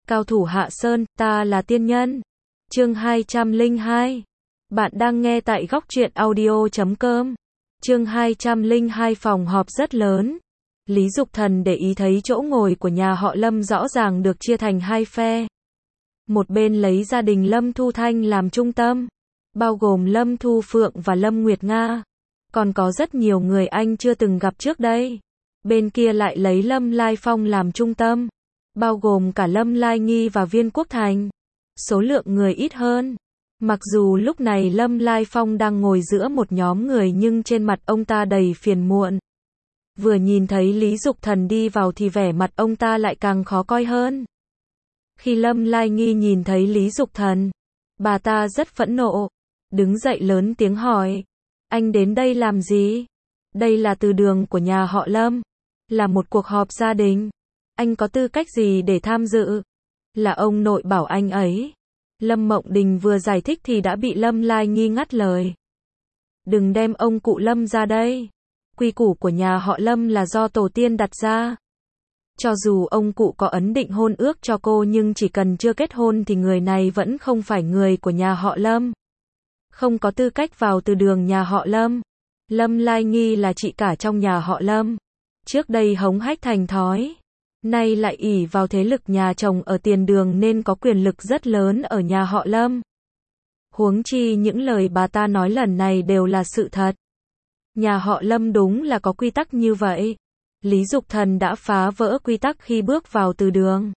Cao thủ Hạ Sơn, ta là tiên nhân. Chương 202. Bạn đang nghe tại góc truyện audio.com. Chương 202. Phòng họp rất lớn. Lý Dục Thần để ý thấy chỗ ngồi của nhà họ Lâm rõ ràng được chia thành hai phe. Một bên lấy gia đình Lâm Thu Thanh làm trung tâm, bao gồm Lâm Thu Phượng và Lâm Nguyệt Nga. Còn có rất nhiều người anh chưa từng gặp trước đây. Bên kia lại lấy Lâm Lai Phong làm trung tâm, bao gồm cả Lâm Lai Nghi và Viên Quốc Thành. Số lượng người ít hơn. Mặc dù lúc này Lâm Lai Phong đang ngồi giữa một nhóm người nhưng trên mặt ông ta đầy phiền muộn. Vừa nhìn thấy Lý Dục Thần đi vào thì vẻ mặt ông ta lại càng khó coi hơn. Khi Lâm Lai Nghi nhìn thấy Lý Dục Thần, bà ta rất phẫn nộ, đứng dậy lớn tiếng hỏi: anh đến đây làm gì? Đây là từ đường của nhà họ Lâm, là một cuộc họp gia đình. Anh có tư cách gì để tham dự? Là ông nội bảo anh ấy. Lâm Mộng Đình vừa giải thích thì đã bị Lâm Lai Nghi ngắt lời. Đừng đem ông cụ Lâm ra đây. Quy củ của nhà họ Lâm là do tổ tiên đặt ra. Cho dù ông cụ có ấn định hôn ước cho cô nhưng chỉ cần chưa kết hôn thì người này vẫn không phải người của nhà họ Lâm. Không có tư cách vào từ đường nhà họ Lâm. Lâm Lai Nghi là chị cả trong nhà họ Lâm. Trước đây hống hách thành thói. Nay lại ỷ vào thế lực nhà chồng ở tiền đường nên có quyền lực rất lớn ở nhà họ Lâm. Huống chi những lời bà ta nói lần này đều là sự thật. Nhà họ Lâm đúng là có quy tắc như vậy. Lý Dục Thần đã phá vỡ quy tắc khi bước vào từ đường.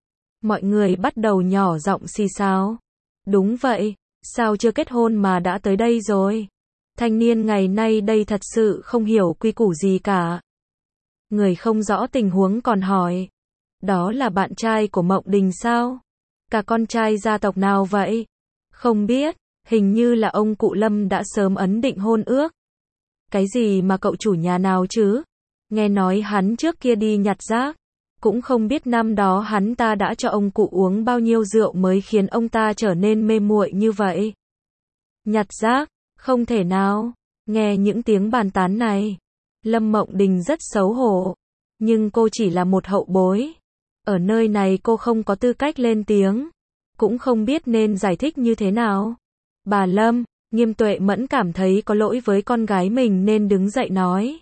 Mọi người bắt đầu nhỏ giọng xì xào. Đúng vậy, sao chưa kết hôn mà đã tới đây rồi? Thanh niên ngày nay đây thật sự không hiểu quy củ gì cả. Người không rõ tình huống còn hỏi. Đó là bạn trai của Mộng Đình sao? Cả con trai gia tộc nào vậy? Không biết, hình như là ông cụ Lâm đã sớm ấn định hôn ước. Cái gì mà cậu chủ nhà nào chứ? Nghe nói hắn trước kia đi nhặt rác. Cũng không biết năm đó hắn ta đã cho ông cụ uống bao nhiêu rượu mới khiến ông ta trở nên mê muội như vậy. Nhặt rác? Không thể nào. Nghe những tiếng bàn tán này, Lâm Mộng Đình rất xấu hổ. Nhưng cô chỉ là một hậu bối. Ở nơi này cô không có tư cách lên tiếng. Cũng không biết nên giải thích như thế nào. Bà Lâm, Nghiêm Tuệ Mẫn cảm thấy có lỗi với con gái mình nên đứng dậy nói.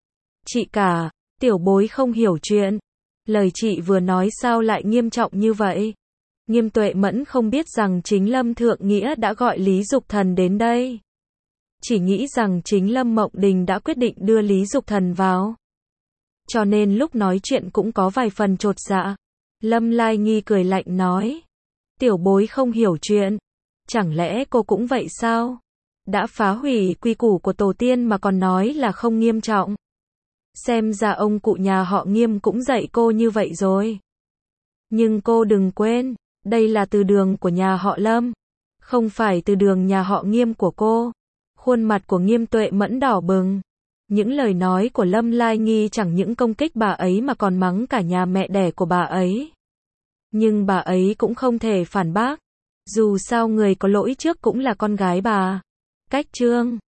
Chị cả, tiểu bối không hiểu chuyện. Lời chị vừa nói sao lại nghiêm trọng như vậy? Nghiêm Tuệ Mẫn không biết rằng chính Lâm Thượng Nghĩa đã gọi Lý Dục Thần đến đây. Chỉ nghĩ rằng chính Lâm Mộng Đình đã quyết định đưa Lý Dục Thần vào. Cho nên lúc nói chuyện cũng có vài phần chột dạ. Lâm Lai Nghi cười lạnh nói. Tiểu bối không hiểu chuyện. Chẳng lẽ cô cũng vậy sao? Đã phá hủy quy củ của tổ tiên mà còn nói là không nghiêm trọng. Xem ra ông cụ nhà họ Nghiêm cũng dạy cô như vậy rồi. Nhưng cô đừng quên, đây là từ đường của nhà họ Lâm. Không phải từ đường nhà họ Nghiêm của cô. Khuôn mặt của Nghiêm Tuệ Mẫn đỏ bừng. Những lời nói của Lâm Lai Nghi chẳng những công kích bà ấy mà còn mắng cả nhà mẹ đẻ của bà ấy. Nhưng bà ấy cũng không thể phản bác. Dù sao người có lỗi trước cũng là con gái bà. Cách chương